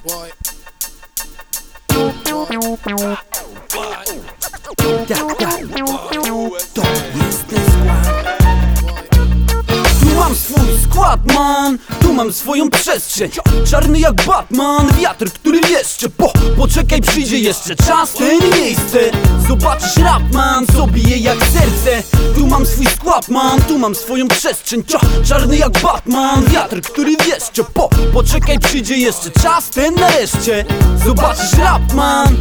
To jest ten skład. Tu mam swój skład, man. Tu mam swoją przestrzeń. Czarny jak Batman, wiatr, który wieszcze. Poczekaj, przyjdzie jeszcze czas, ten miejsce. Zobaczysz rap, man, co bije jak serce. Tu mam swój skład, man, tu mam swoją przestrzeń. Czarny jak Batman, wiatr, który wieszcze. Poczekaj, przyjdzie jeszcze czas, ten nareszcie. Zobaczysz rap, man.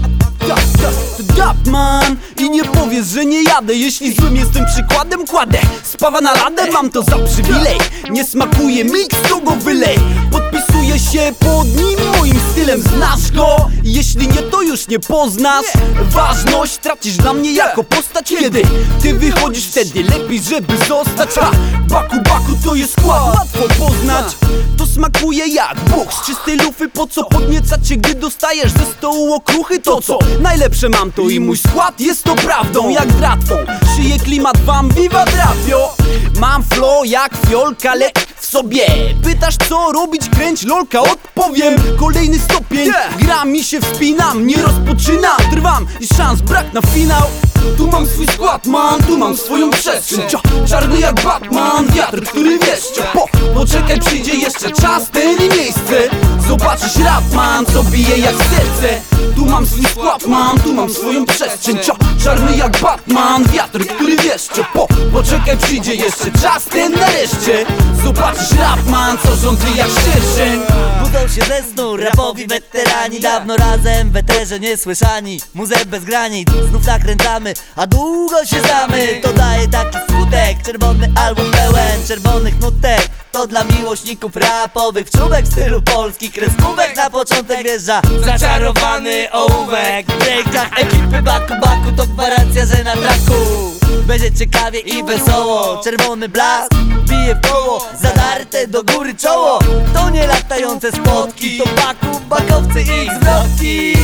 To dap, man. I nie powiesz, że nie jadę. Jeśli złym jestem przykładem, kładę spawa na radę, mam to za przywilej. Nie smakuje miks, to go wylej. Podpisuję się pod nim, moim stylem, znasz go? Jeśli nie, to już nie poznasz. Ważność tracisz dla mnie jako postać, kiedy ty wychodzisz, wtedy lepiej, żeby zostać. Baku, to jest skład, łatwo poznać. To smakuje jak Bóg z czystej lufy. Po co podniecać się, gdy dostajesz ze stołu okruchy? To co najlepsze mam, to i mój skład jest to prawdą. Jak dratwą szyję klimat wam, viva drapio. Mam flow jak fiolka, lek w sobie. Pytasz co robić, kręć lolka, odpowiem. Kolejny stopień, gra mi się wspinam. Nie rozpoczynam, trwam i szans brak na finał. Tu mam swój skład, man, tu mam swoją przestrzeń. Czarny jak Batman, wiatr, który wieszcze. Poczekaj, przyjdzie jeszcze czas, ten i miejsce. Zobaczysz rap, man, co bije jak serce. Tu mam swój skład, man, tu mam swoją przestrzeń. Czarny jak Batman, wiatr, który wieszcze. Poczekaj, przyjdzie jeszcze czas, ten nareszcie. Zobaczysz rap, man, co rządzi jak szerszeń. Budzą się ze snu rapowi weterani. Dawno razem w eterze niesłyszani. Muzę bez granic, znów nakręcamy, a długo się znamy. To daje taki skutek, czerwony album pełen czerwonych nutek. To dla miłośników rapowych wczółek w stylu polskich kreskówek. Na początek wjeżdża zaczarowany ołówek. W breakach ekipy Baku, to gwarancja, że na traku będzie ciekawie i wesoło. Czerwony blask bije w koło, zadarte do góry czoło. To nie latające spotki, to bakowcy i zwrotki.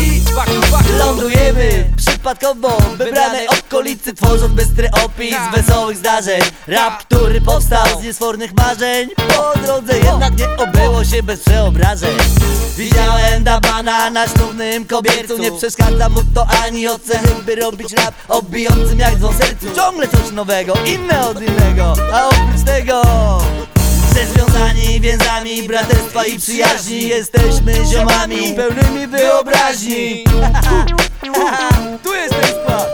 Lądujemy przypadkowo w wybranej okolicy, tworząc bystry opis wesołych zdarzeń. Rap, który powstał z niesfornych marzeń. Po drodze jednak nie obyło się bez przeobrażeń. Widziałem Dabana na ślubnym kobiercu. Nie przeszkadza mu to ani oceny, by robić rap o bijącym jak dzwon sercu. Ciągle coś nowego, inne od innego. A oprócz tego związani więzami braterstwa i przyjaźni. Jesteśmy ziomami pełnymi wyobraźni. Tu jest ten skład.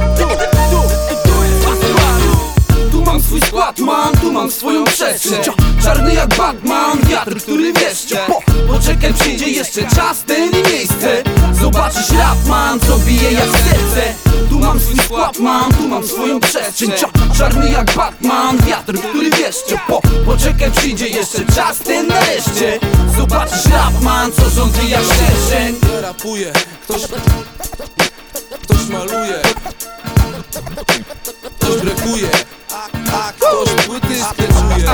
Tu mam swój skład, man, tu mam swoją przestrzeń. Czarny jak Batman, wiatr, który wieszcze. Poczekaj, przyjdzie jeszcze czas, ten i miejsce. Zobaczysz rap, man, co bije jak serce. Tu mam swój skład, man, tu mam swoją przestrzeń. Czarny jak Batman, wiatr, który wieszcze. Poczekaj, przyjdzie jeszcze czas, ten nareszcie. Zobaczysz rap, man, co rządzi jak szerszeń. Ja rapuję, ktoś maluje, ktoś brekuje, a ktoś płyty skeczuje.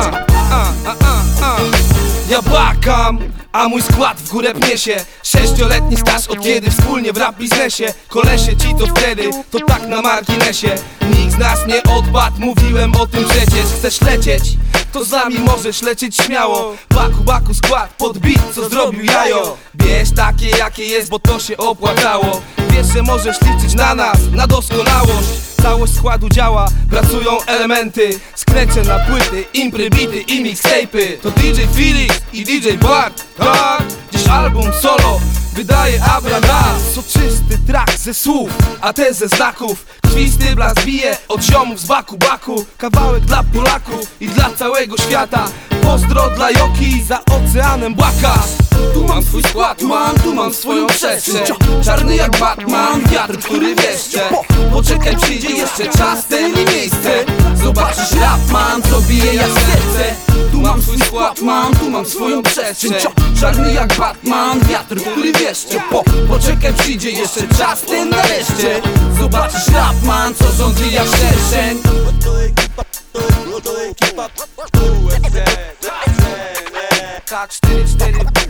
Ja bakam, a mój skład w górę pnie się. 6-letni staż od kiedy wspólnie w rap biznesie. Kolesie ci to wtedy, to tak na marginesie. Nikt z nas nie odpadł, mówiłem o tym przecież. Chcesz lecieć, to z nami możesz lecieć śmiało. Baku skład pod beat, co zrobił jajo. Bierz takie jakie jest, bo to się opłacało. Wiesz, że możesz liczyć na nas, na doskonałość. Całość składu działa, pracują elementy. Skrecze na płyty, impry, bity i mixtape'y. To DJ Felix i DJ Bart, tak? Dziś album solo wydaje Abrada. Soczysty track ze słów, a ten ze znaków. Krwisty blask bije od ziomów z baku. Kawałek dla Polaków i dla całego świata. Pozdro dla Joki za oceanem błaka. Tu mam swój skład, man, tu mam swoją przestrzeń. Czarny jak Batman, wiatr, który wieszcze. Poczekaj, przyjdzie jeszcze czas, ten i miejsce. Zobaczysz rap, man, co bije jak serce. Tu mam swój skład, man, tu mam swoją przestrzeń. Czarny jak Batman, wiatr, który wieszcze. Poczekaj, przyjdzie jeszcze czas, ten nareszcie. Zobaczysz rap, man, co rządzi jak szerszeń. Tak 4-4